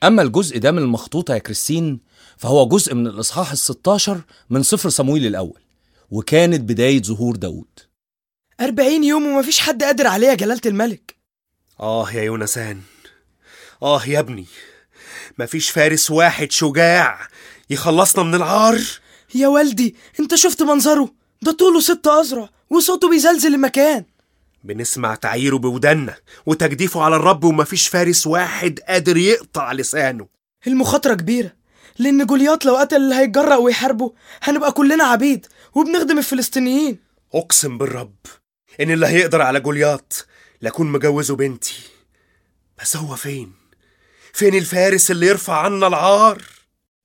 أما الجزء ده من المخطوطة يا كريستين فهو جزء من الإصحاح 16 من سفر صمويل الأول، وكانت بداية ظهور داود. 40 يوم ومفيش حد قادر عليه يا جلالة الملك. يا يونسان، يا ابني، مفيش فارس واحد شجاع يخلصنا من العار. يا والدي انت شفت منظره؟ ده طوله 6 أذرع وصوته بيزلزل المكان. بنسمع تعييره بودنا وتجديفه على الرب، ومفيش فارس واحد قادر يقطع لسانه. المخاطرة كبيرة، لأن جولياط لو قتل اللي هيتجرأ ويحاربه هنبقى كلنا عبيد وبنخدم الفلسطينيين. أقسم بالرب إن اللي هيقدر على جولياط لأكون مجوزه بنتي. بس هو فين الفارس اللي يرفع عنا العار؟